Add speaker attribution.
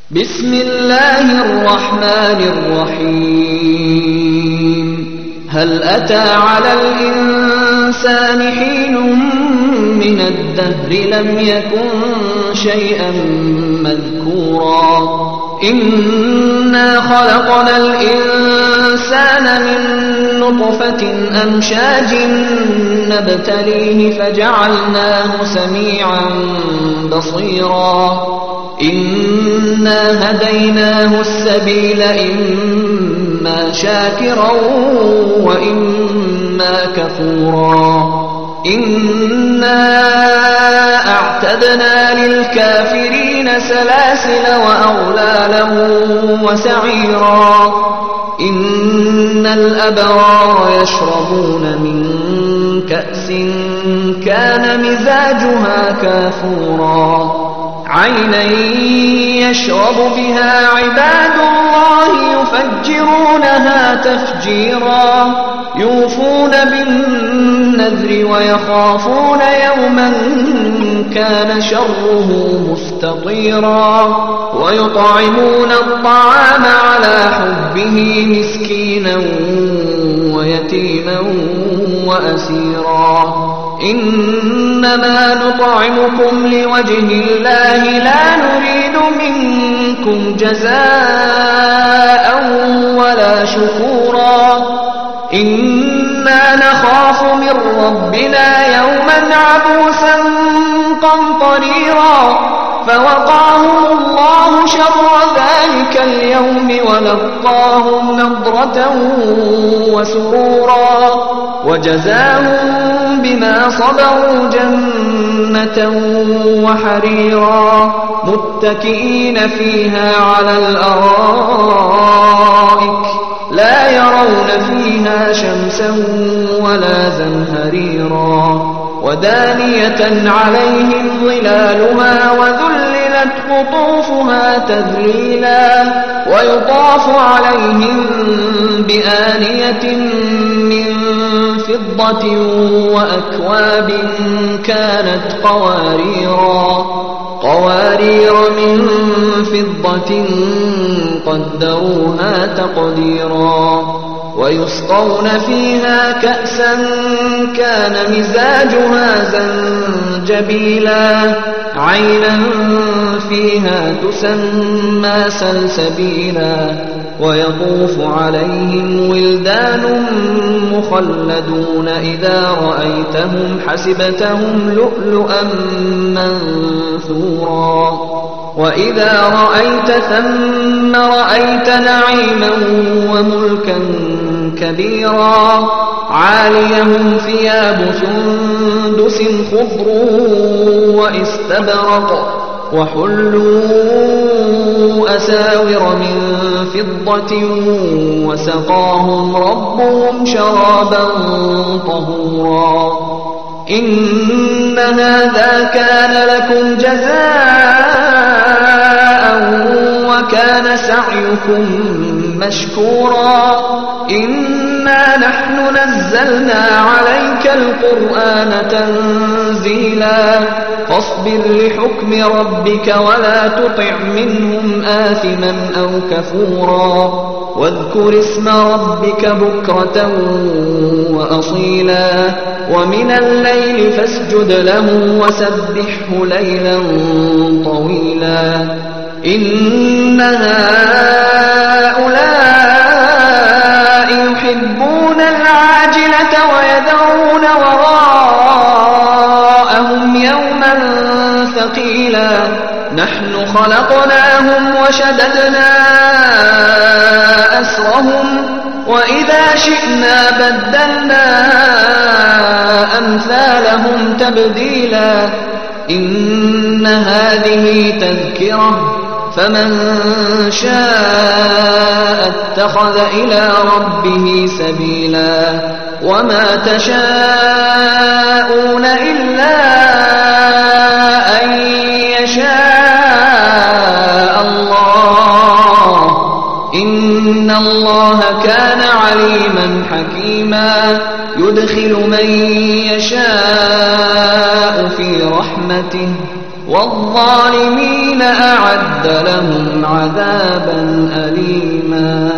Speaker 1: بسم الله الرحمن الرحيم هل أتى على الإنسان حين من الدهر لم يكن شيئا مذكورا إنا خلقنا الإنسان من نطفة أمشاج نبتليه فجعلناه سميعا بصيرا إنا هديناه السبيل إما شاكرا وإما كفورا إنا أعتدنا للكافرين سلاسل وأغلالا وسعيرا إن الأبرار يشربون من كأس كان مزاجها كافورا عينا يشرب بها عباد الله يفجرونها تفجيرا يوفون بالنذر ويخافون يوما كان شره مستطيرا ويطعمون الطعام على حبه مسكينا ويتيما وأسيرا إنما نطعمكم لوجه الله لا نريد منكم جزاء ولا شكورا إنا نخاف من ربنا يوما عبوسا قمطريرا فوقاهم الله شر ذلك اليوم ولقاهم نضرة وسرورا وجزاهم بما صبروا جنة وحريرا متكئين فيها على الأرائك لا يرون فيها شمسا ولا زمهريرا ودانية عليهم ظلالها وذللت قطوفها تذليلا ويطاف عليهم بآنية من فضة وأكواب كانت قوارير من فضة قدروها تقديرا ويسقون فيها كأسا كان مزاجها زنجبيلا عينا فيها تسمى سلسبيلا ويطوف عليهم ولدان مخلدون إذا رأيتهم حسبتهم لؤلؤا منثورا وإذا رأيت ثم رأيت نعيما وملكا كبيرا عاليهم ثياب سندس خضر واستبرق وحلوا أساور من فضة وسقاهم ربهم شرابا طهورا إن هذا كان لكم جزاء وكان سعيكم مشكورا إنا نحن نزلنا عليك القرآن تنزيلا فاصبر لحكم ربك ولا تطع منهم آثما أو كفورا واذكر اسم ربك بكرة وأصيلا ومن الليل فاسجد له وسبحه ليلا طويلا إن هؤلاء يحبون العاجلة ويذرون وراءهم يوما ثقيلا نحن خلقناهم وشددنا أسرهم وإذا شئنا بدلنا أمثالهم تبديلا إن هذه تذكرة فمن شاء اتخذ إلى ربه سبيلا وما تشاءون إلا أن يشاء الله إن الله كان عليما حكيما يدخل من يشاء في رحمته والظالمين أعد لهم عذابا أليما.